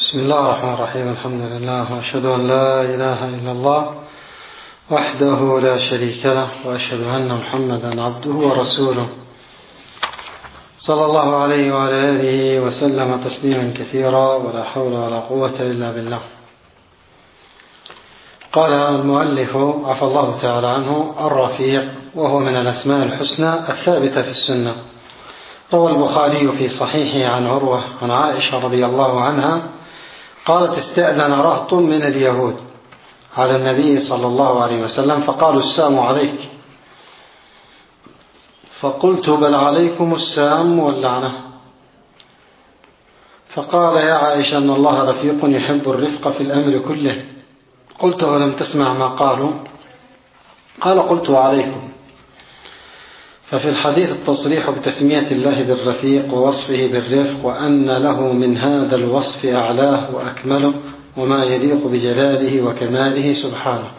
بسم الله الرحمن الرحيم. الحمد لله وأشهد أن لا إله إلا الله وحده لا شريك له، وأشهد أن محمدا عبده ورسوله صلى الله عليه وعلى آله وسلم تسليما كثيرا، ولا حول ولا قوة إلا بالله. قال المؤلف عفى الله تعالى عنه: الرفيق، وهو من الأسماء الحسنى الثابتة في السنة. روى البخاري في صحيحه عن عروة عن عائشة رضي الله عنها قالت: استأذن رهط من اليهود على النبي صلى الله عليه وسلم فقالوا: السلام عليك. فقلت: بل عليكم السلام واللعنة. فقال: يا عائشة، أن الله رفيق يحب الرفق في الأمر كله. قلت: ولم تسمع ما قالوا؟ قال: قلت: عليكم. ففي الحديث التصريح بتسمية الله بالرفيق ووصفه بالرفق، وأن له من هذا الوصف أعلاه وأكمله وما يليق بجلاله وكماله سبحانه.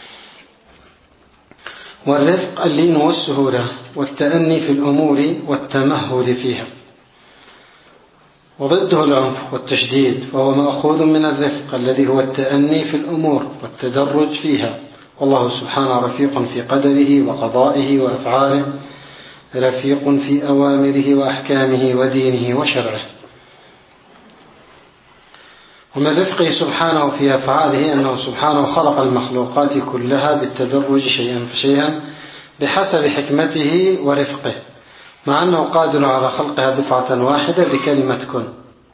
والرفق اللين والسهولة والتأني في الأمور والتمهل فيها، وضده العنف والتشديد، فهو مأخوذ من الرفق الذي هو التأني في الأمور والتدرج فيها. والله سبحانه رفيق في قدره وقضائه وأفعاله، رفيق في أوامره وأحكامه ودينه وشرعه. ومن رفقه سبحانه في أفعاله أنه سبحانه خلق المخلوقات كلها بالتدرج شيئا فشيئا بحسب حكمته ورفقه، مع أنه قادر على خلقها دفعة واحدة بكلمة كن.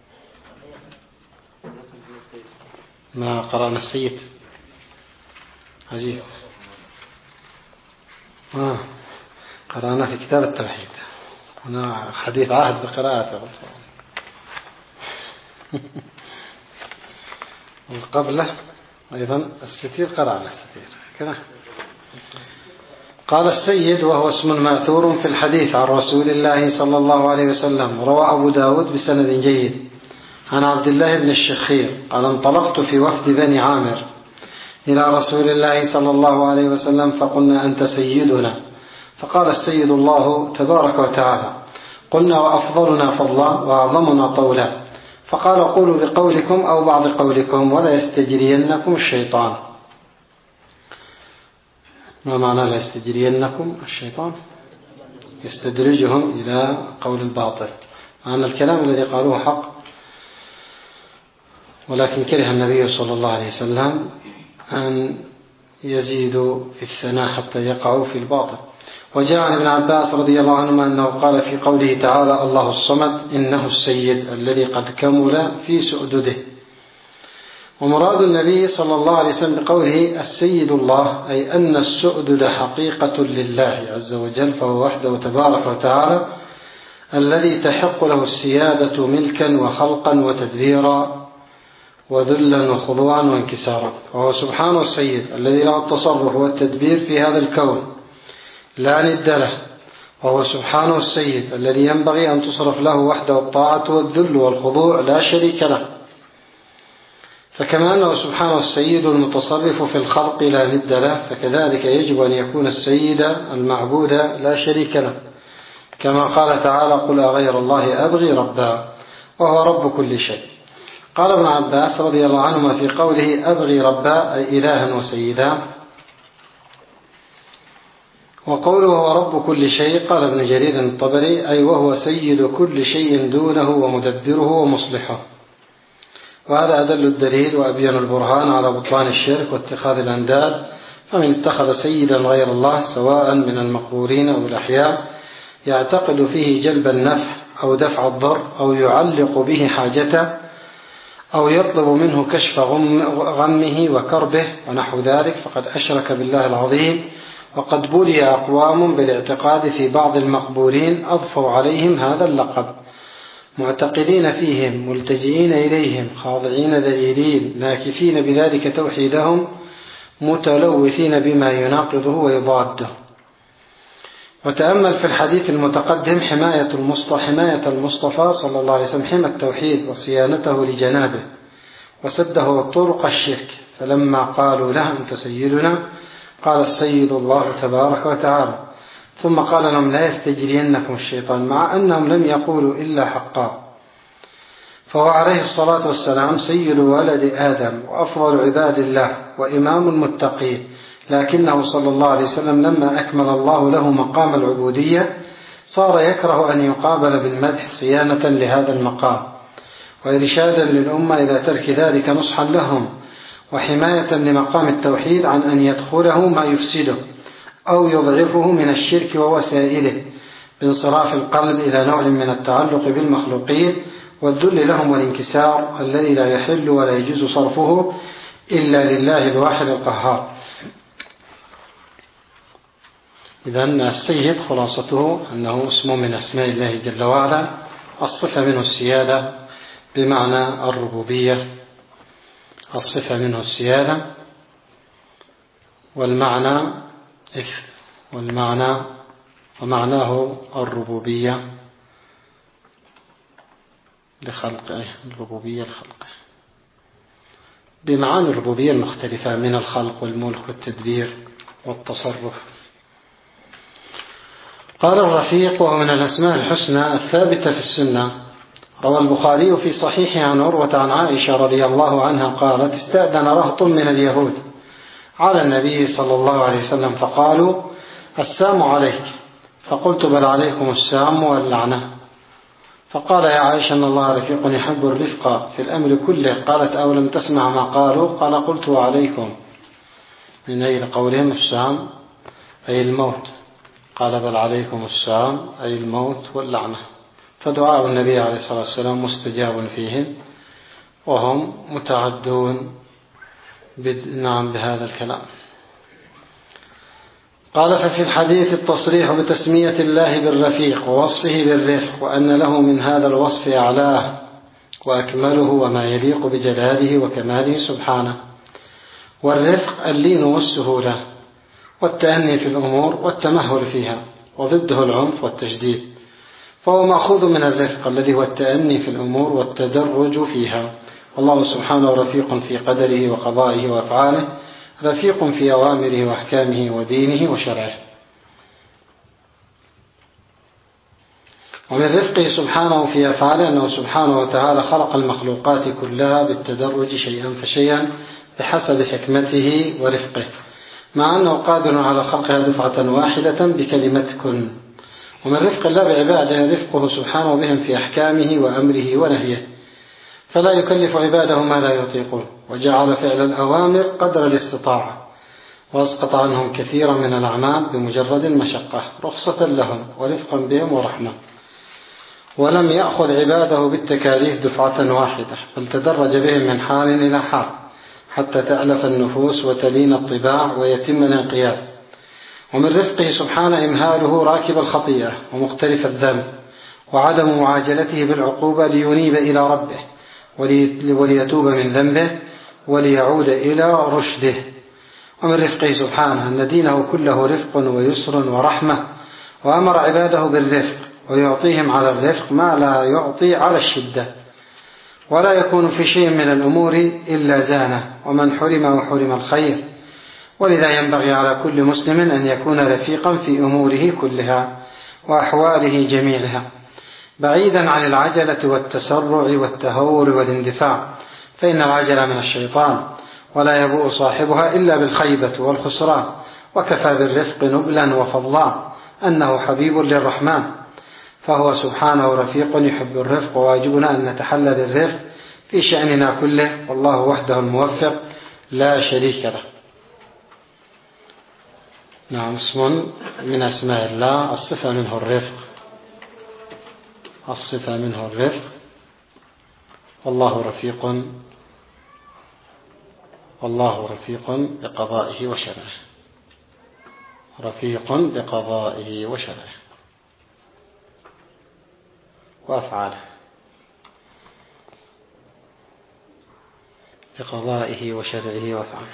ما قرأنا السيد عجيب. قرأنا في كتاب التوحيد، هنا حديث عهد بقراءته وقبله أيضا الستير، قرأنا الستير كذا. قال: السيد وهو اسم مأثور في الحديث عن رسول الله صلى الله عليه وسلم. روى أبو داود بسند جيد عن عبد الله بن الشخير قال: انطلقت في وفد بني عامر إلى رسول الله صلى الله عليه وسلم فقلنا: أنت سيدنا. فقال: السيد الله تبارك وتعالى. قلنا: وأفضلنا فضلا وأعظمنا طولا. فقال: قولوا بقولكم أو بعض قولكم ولا يستجرينكم الشيطان. ما معنى لا يستجرينكم الشيطان؟ يستدرجهم إلى قول الباطل. معنى الكلام الذي قالوه حق، ولكن كره النبي صلى الله عليه وسلم أن يزيدوا في الثناء حتى يقعوا في الباطل. وجاء عن ابن عباس رضي الله عنهما أنه قال في قوله تعالى: الله الصمد إنه السيد الذي قد كمل في سؤدده. ومراد النبي صلى الله عليه وسلم بقوله السيد الله أي أن السؤدد حقيقة لله عز وجل، فهو وحده تبارك وتعالى الذي تحق له السيادة ملكا وخلقا وتدبيرا وذلا وخضوعا وانكسارا. وهو سبحانه السيد الذي له التصرف والتدبير في هذا الكون لا ند له، وهو سبحانه السيد الذي ينبغي أن تصرف له وحده الطاعة والذل والخضوع لا شريك له. فكما أنه سبحانه السيد المتصرف في الخلق لا ند له، فكذلك يجب أن يكون السيد المعبود لا شريك له، كما قال تعالى: قل أغير الله أبغي ربا وهو رب كل شيء. قال ابن عباس رضي الله عنهما في قوله أبغي ربا أي إلها وسيدا. وقوله هو رب كل شيء قال ابن جرير الطبري أي وهو سيد كل شيء دونه ومدبره ومصلحه. وهذا أدل الدليل وأبين البرهان على بطلان الشرك واتخاذ الأنداد. فمن اتخذ سيدا غير الله سواء من المقبورين أو الأحياء يعتقد فيه جلب النفع أو دفع الضر أو يعلق به حاجته أو يطلب منه كشف غمه وكربه ونحو ذلك، فقد أشرك بالله العظيم. وقد بلي أقوام بالاعتقاد في بعض المقبورين أضفوا عليهم هذا اللقب، معتقدين فيهم ملتجئين إليهم خاضعين ذليلين ناكثين بذلك توحيدهم متلوثين بما يناقضه ويضاده. وتأمل في الحديث المتقدم حماية المصطفى صلى الله عليه وسلم حمى التوحيد وصيانته لجنابه وسده طرق الشرك. فلما قالوا له أنت سيدنا قال: السيد الله تبارك وتعالى. ثم قال لهم: لا يستجرينكم الشيطان، مع أنهم لم يقولوا إلا حقا. فهو عليه الصلاة والسلام سيد ولد آدم وأفضل عباد الله وإمام المتقين، لكنه صلى الله عليه وسلم لما أكمل الله له مقام العبودية صار يكره أن يقابل بالمدح صيانة لهذا المقام وإرشادا للأمة إلى ترك ذلك نصحا لهم وحماية لمقام التوحيد عن أن يدخله ما يفسده أو يضعفه من الشرك ووسائله بانصراف القلب إلى نوع من التعلق بالمخلوقين والذل لهم والانكسار الذي لا يحل ولا يجوز صرفه إلا لله الواحد القهار. إذن السيد خلاصته أنه اسم من أسماء الله جل وعلا، الصفة منه السيادة بمعنى الربوبية، الصفة منه السيادة ومعناه الربوبية لخلقه، الربوبية لخلقه بمعاني الربوبية المختلفة من الخلق والملك والتدبير والتصرف. قال الرفيق وهو من الأسماء الحسنى الثابتة في السنة. روى البخاري في صحيحه عن عروة عن عائشة رضي الله عنها قالت: استأذن رهط من اليهود على النبي صلى الله عليه وسلم فقالوا: السام عليك، فقلت: بل عليكم السام واللعنة. فقال: يا عائشة إن الله رفيق يحب الرفق في الأمر كله. قالت: أو لم تسمع ما قالوا؟ قال: قلت: وعليكم، من أي قولهم السام أي الموت. قال: بل عليكم السام أي الموت واللعنة. فدعاء النبي عليه الصلاة والسلام مستجاب فيهم وهم متعدون بهذا الكلام. قال: ففي الحديث التصريح بتسمية الله بالرفيق ووصفه بالرفق وأن له من هذا الوصف أعلاه وأكمله وما يليق بجلاله وكماله سبحانه. والرفق اللين والسهولة والتأني في الأمور والتمهل فيها، وضده العنف والتشديد، فهو مأخوذ من الرفق الذي هو التأني في الأمور والتدرج فيها. الله سبحانه رفيق في قدره وقضائه وأفعاله، رفيق في أوامره وأحكامه ودينه وشرعه. ومن رفقه سبحانه في أفعاله أنه سبحانه وتعالى خلق المخلوقات كلها بالتدرج شيئا فشيئا بحسب حكمته ورفقه، مع أنه قادر على خلقها دفعة واحدة بكلمة كن. ومن رفق الله بعباده رفقه سبحانه بهم في أحكامه وأمره ونهيه، فلا يكلف عباده ما لا يطيقون، وجعل فعل الأوامر قدر الاستطاعة، واسقط عنهم كثيرا من الأعمال بمجرد المشقة رخصة لهم ورفقا بهم ورحمة. ولم يأخذ عباده بالتكاليف دفعة واحدة، بل تدرج بهم من حال إلى حال حتى تألف النفوس وتلين الطباع ويتم الانقياد. ومن رفقه سبحانه إمهاله راكب الخطيئة ومقترف الذنب، وعدم معاجلته بالعقوبة لينيب إلى ربه وليتوب من ذنبه وليعود إلى رشده. ومن رفقه سبحانه أن دينه كله رفق ويسر ورحمة، وأمر عباده بالرفق ويعطيهم على الرفق ما لا يعطي على الشدة، ولا يكون في شيء من الأمور إلا زانه، ومن حرم الخير. ولذا ينبغي على كل مسلم أن يكون رفيقا في أموره كلها وأحواله جميعها، بعيدا عن العجلة والتسرع والتهور والاندفاع، فإن العجلة من الشيطان، ولا يبوء صاحبها إلا بالخيبة والخسران. وكفى بالرفق نبلا وفضلا أنه حبيب للرحمن، فهو سبحانه رفيق يحب الرفق، وواجبنا أن نتحلى بالرفق في شأننا كله، والله وحده الموفق لا شريك له. نعم، اسم من أسماء الله، الصفة منه الرفق، الصفة منه الرفق. والله رفيق، والله رفيق بقضائه وشرعه، رفيق بقضائه وشرعه وأفعاله، بقضائه وشرعه وأفعاله.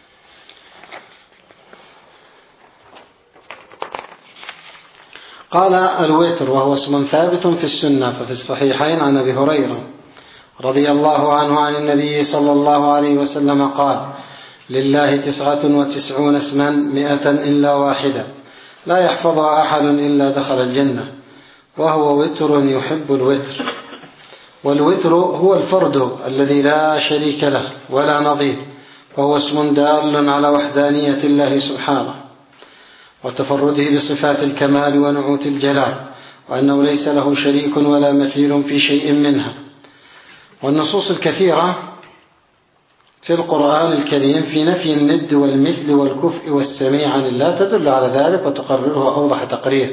قال: الوتر وهو اسم ثابت في السنة، ففي الصحيحين عن أبي هريرة رضي الله عنه عن النبي صلى الله عليه وسلم قال: لله 99 اسما 100 إلا واحدة لا يحفظها أحد إلا دخل الجنة، وهو وتر يحب الوتر. والوتر هو الفرد الذي لا شريك له ولا نظير، وهو اسم دال على وحدانية الله سبحانه وتفرده بصفات الكمال ونعوت الجلال، وأنه ليس له شريك ولا مثيل في شيء منها. والنصوص الكثيرة في القرآن الكريم في نفي الند والمثل والكفء والسميع عن الله تدل على ذلك وتقرره أوضح تقرير.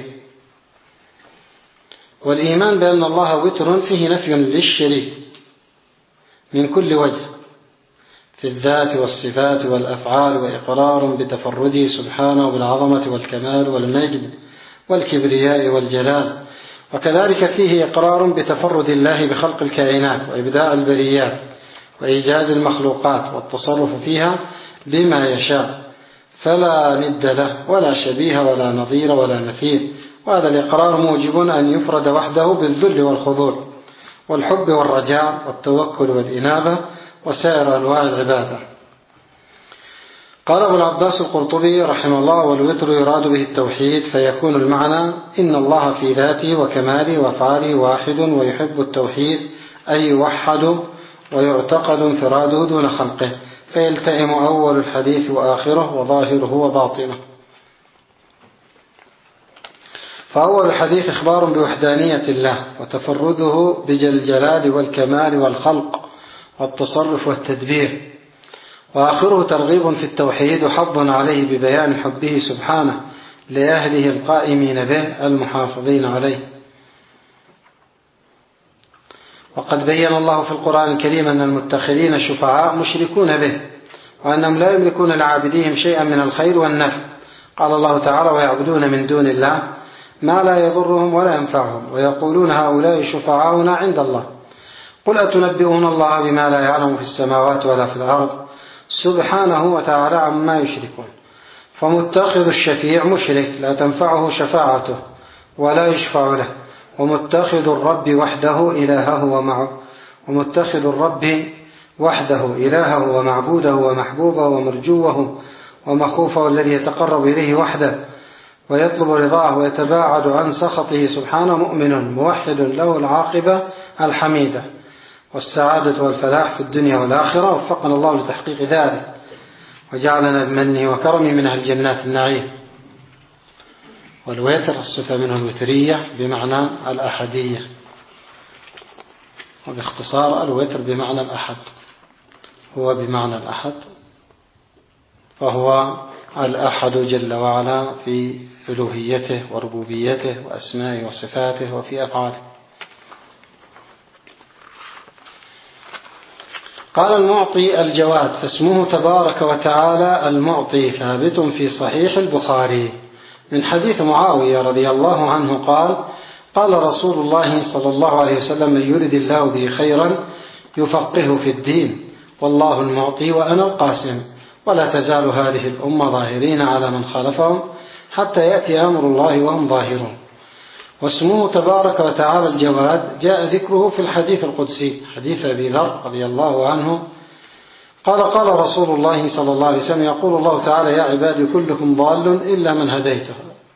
والإيمان بأن الله وتر فيه نفي للشريك من كل وجه في الذات والصفات والأفعال، وإقرار بتفرده سبحانه بالعظمة والكمال والمجد والكبرياء والجلال. وكذلك فيه إقرار بتفرد الله بخلق الكائنات وإبداع البريات وإيجاد المخلوقات والتصرف فيها بما يشاء، فلا ند له ولا شبيه ولا نظير ولا مثيل. وهذا الإقرار موجب أن يفرد وحده بالذل والخضوع والحب والرجاء والتوكل والإنابة وسائر أنواع العبادة. قال أبو العباس القرطبي رحمه الله: والوتر يراد به التوحيد، فيكون المعنى إن الله في ذاته وكماله وأفعاله واحد ويحب التوحيد أي يوحد ويعتقد انفراده دون خلقه، فيلتئم أول الحديث وآخره وظاهره وباطنه. فأول الحديث إخبار بوحدانية الله وتفرده بالجلال والكمال والخلق والتصرف والتدبير، وآخره ترغيب في التوحيد وحض عليه ببيان حبه سبحانه لأهله القائمين به المحافظين عليه. وقد بين الله في القرآن الكريم أن المتخذين شفعاء مشركون به، وأنهم لا يملكون لعابديهم شيئا من الخير والنفع. قال الله تعالى: ويعبدون من دون الله ما لا يضرهم ولا ينفعهم ويقولون هؤلاء شفعاؤنا عند الله قل أتنبئون الله بما لا يعلم في السماوات ولا في الأرض سبحانه وتعالى عما يشركون. فمتخذ الشفيع مشرك لا تنفعه شفاعته ولا يشفع له، ومتخذ الرب وحده إلهه ومعبوده ومحبوبه ومرجوه ومخوفه الذي يتقرب إليه وحده ويطلب رضاه ويتباعد عن سخطه سبحانه مؤمن موحد له العاقبة الحميدة والسعادة والفلاح في الدنيا والآخرة. وفقنا الله لتحقيق ذلك وجعلنا بمنه وكرمه من أهل جنات النعيم. والوتر الصفة منه الوترية بمعنى الأحدية، وباختصار الوتر بمعنى الأحد، هو بمعنى الأحد، فهو الأحد جل وعلا في ألوهيته وربوبيته وأسمائه وصفاته وفي أفعاله. قال المعطي الجواد، فاسمه تبارك وتعالى المعطي ثابت في صحيح البخاري من حديث معاوية رضي الله عنه قال: قال رسول الله صلى الله عليه وسلم: من يرد الله به خيرا يفقهه في الدين، والله المعطي وأنا القاسم، ولا تزال هذه الأمة ظاهرين على من خالفهم حتى يأتي أمر الله وهم ظاهرون. واسمه تبارك وتعالى الجواد جاء ذكره في الحديث القدسي حديث أبي ذر رضي الله عنه قال: قال رسول الله صلى الله عليه وسلم: يقول الله تعالى: يا عبادي كلكم ضال إلا من هديته.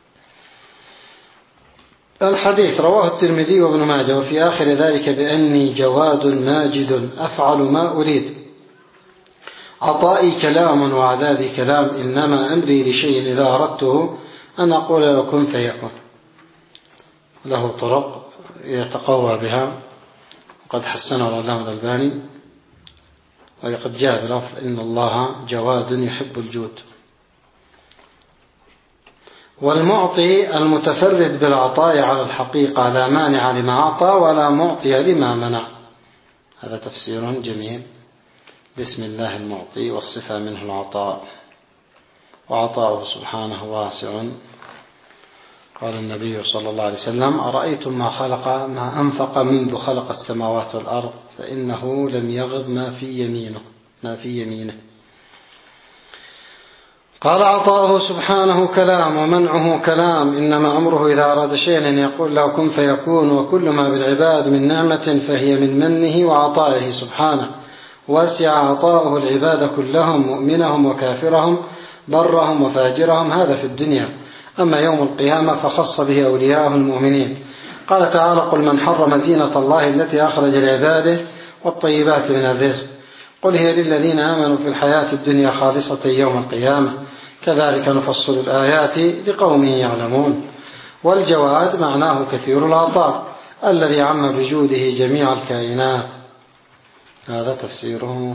الحديث رواه الترمذي وابن ماجه، وفي آخر ذلك بأني جواد ماجد أفعل ما أريد، عطائي كلام وعذابي كلام، إنما أمري لشيء إذا أردته أن أقول له كن فيكون. له طرق يتقوى بها وقد حسنه العلامة الألباني، وقد جاء بلفظ إن الله جواد يحب الجود. والمعطي المتفرد بالعطاء على الحقيقة، لا مانع لما أعطى ولا معطي لما منع. هذا تفسير جميل بسم الله المعطي، والصفة منه العطاء، وعطاؤه سبحانه واسع. قال النبي صلى الله عليه وسلم: أرأيتم ما أنفق منذ خلق السماوات والأرض فإنه لم يغض ما في يمينه. قال: عطاؤه سبحانه كلام ومنعه كلام، إنما أمره إذا أراد شيئا أن يقول له كن فيكون، وكل ما بالعباد من نعمة فهي من منه وعطائه سبحانه، واسع عطاؤه العباد كلهم، مؤمنهم وكافرهم، برهم وفاجرهم، هذا في الدنيا. أما يوم القيامة فخص به أولياءه المؤمنين. قال تعالى: قل من حرم زينة الله التي أخرج لعباده والطيبات من الرزق قل هي للذين آمنوا في الحياة الدنيا خالصة يوم القيامة كذلك نفصل الآيات لقوم يعلمون. والجواد معناه كثير العطاء الذي عم بجوده جميع الكائنات. هذا تفسيره.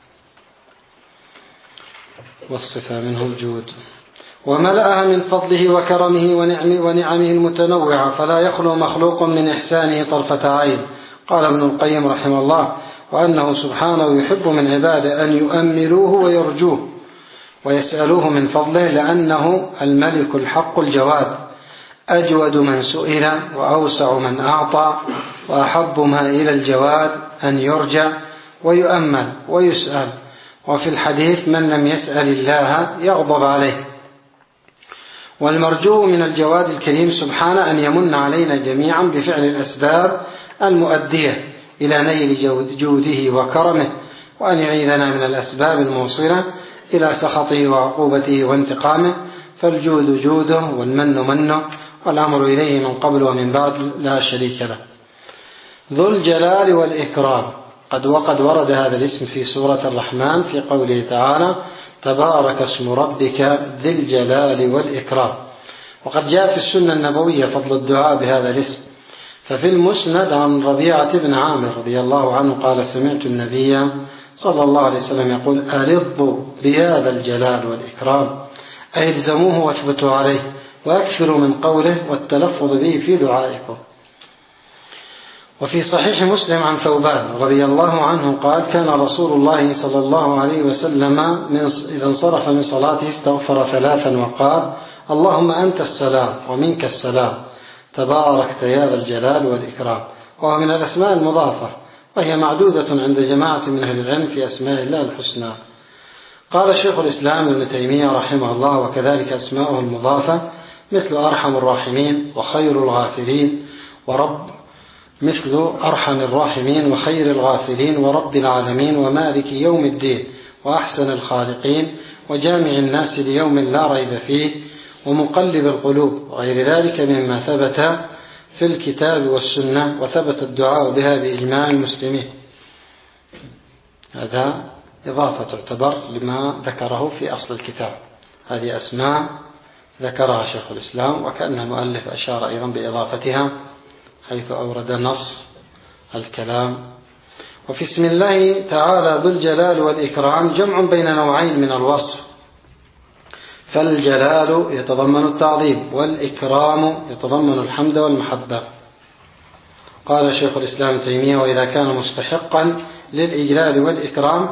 والصفة منه الجود، وملأها من فضله وكرمه ونعمه المتنوعة، فلا يخلو مخلوق من إحسانه طرفة عين. قال ابن القيم رحمه الله: وأنه سبحانه يحب من عباده أن يؤملوه ويرجوه ويسألوه من فضله، لأنه الملك الحق الجواد، أجود من سئل وأوسع من أعطى، وأحب ما إلى الجواد أن يرجع ويؤمل ويسأل. وفي الحديث: من لم يسأل الله يغضب عليه. والمرجو من الجواد الكريم سبحانه أن يمن علينا جميعا بفعل الأسباب المؤدية إلى نيل جوده وكرمه، وأن يعيذنا من الأسباب الموصلة إلى سخطه وعقوبته وانتقامه، فالجود جوده والمن منه، والأمر إليه من قبل ومن بعد لا شريك له. ذو الجلال والإكرام. وقد ورد هذا الاسم في سورة الرحمن في قوله تعالى: تبارك اسم ربك ذي الجلال والإكرام. وقد جاء في السنة النبوية فضل الدعاء بهذا الاسم، ففي المسند عن ربيعة بن عامر رضي الله عنه قال: سمعت النبي صلى الله عليه وسلم يقول: ألظوا بهذا الجلال والإكرام، أي الزموه واثبتوا عليه، وأكثروا من قوله والتلفظ به في دعائكم. وفي صحيح مسلم عن ثوبان رضي الله عنه قال: كان رسول الله صلى الله عليه وسلم إذا انصرف من صلاته استغفر 3 وقال: اللهم أنت السلام ومنك السلام تباركت يا ذا الجلال والإكرام. وهو من الأسماء المضافة، وهي معدودة عند جماعة من أهل العلم في أسماء الله الحسنى. قال شيخ الإسلام ابن تيمية رحمه الله: وكذلك أسماؤه المضافة مثل أرحم الراحمين وخير الغافرين مثل أرحم الراحمين وخير الغافلين ورب العالمين ومالك يوم الدين وأحسن الخالقين وجامع الناس ليوم لا ريب فيه ومقلب القلوب، وغير ذلك مما ثبت في الكتاب والسنة، وثبت الدعاء بها بإجماع المسلمين. هذا إضافة تعتبر لما ذكره في أصل الكتاب. هذه أسماء ذكرها شيخ الإسلام، وكأن المؤلف أشار أيضا بإضافتها حيث أورد نص الكلام. وفي اسم الله تعالى ذو الجلال والإكرام جمع بين نوعين من الوصف، فالجلال يتضمن التعظيم، والإكرام يتضمن الحمد والمحبة. قال شيخ الإسلام تيمية: وإذا كان مستحقا للإجلال والإكرام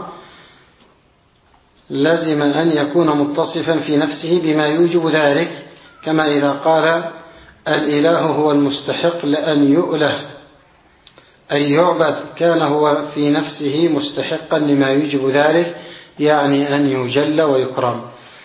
لازم أن يكون متصفا في نفسه بما يوجب ذلك، كما إذا قال: الإله هو المستحق لأن يؤله أي يعبد، كان هو في نفسه مستحقا لما يوجب ذلك، يعني أن يجل ويكرم.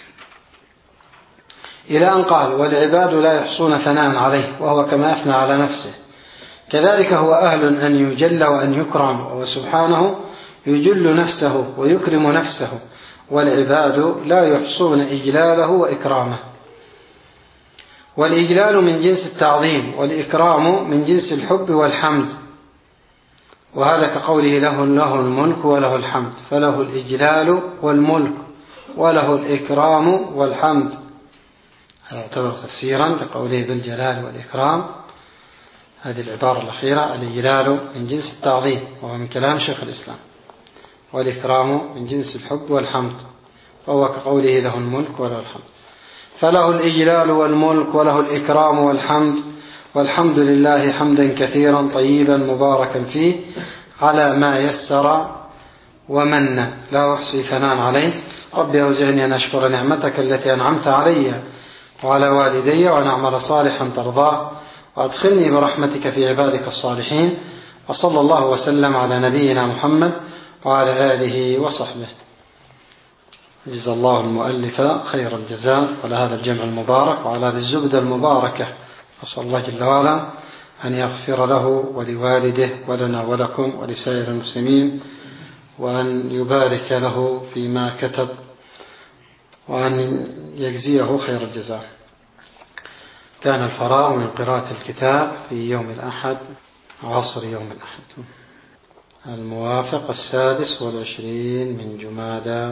إلى أن قال: والعباد لا يحصون ثناء عليه، وهو كما أثنى على نفسه. كذلك هو أهل أن يجل وأن يكرم، وسبحانه يجل نفسه ويكرم نفسه، والعباد لا يحصون إجلاله وإكرامه. والإجلال من جنس التعظيم، والإكرام من جنس الحب والحمد، وهذا كقوله: له الملك وله الحمد، فله الإجلال والملك وله الإكرام والحمد. هذا يعتبر تفسيرا لقوله ذو الجلال والإكرام. هذه العبارة الأخيرة: الإجلال من جنس التعظيم، وهو من كلام شيخ الإسلام، والإكرام من جنس الحب والحمد، وهو كقوله: له الملك وله الحمد. فله الإجلال والملك وله الإكرام والحمد، والحمد لله حمدا كثيرا طيبا مباركا فيه على ما يسر ومن، لا أحصي ثناء عليه. رب أوزعني أن أشكر نعمتك التي أنعمت علي وعلى والدي، وأن أعمل صالحا ترضاه، وأدخلني برحمتك في عبادك الصالحين. وصلى الله وسلم على نبينا محمد وعلى آله وصحبه. جزا الله المؤلف خير الجزاء على هذا الجمع المبارك وعلى هذه الزبدة المباركة. أسأل الله جل وعلا أن يغفر له ولوالده ولنا ولكم ولسائر المسلمين، وأن يبارك له فيما كتب، وأن يجزيه خير الجزاء. كان الفراغ من قراءة الكتاب في يوم الأحد عصر يوم الأحد الموافق 26 من جمادى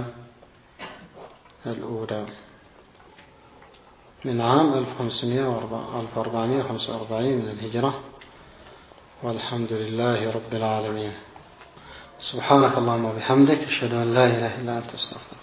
الأولى من عام 1445 من الهجرة. والحمد لله رب العالمين. سبحانك اللهم وبحمدك، أشهد أن لا إله إلا أنت، أستغفرك.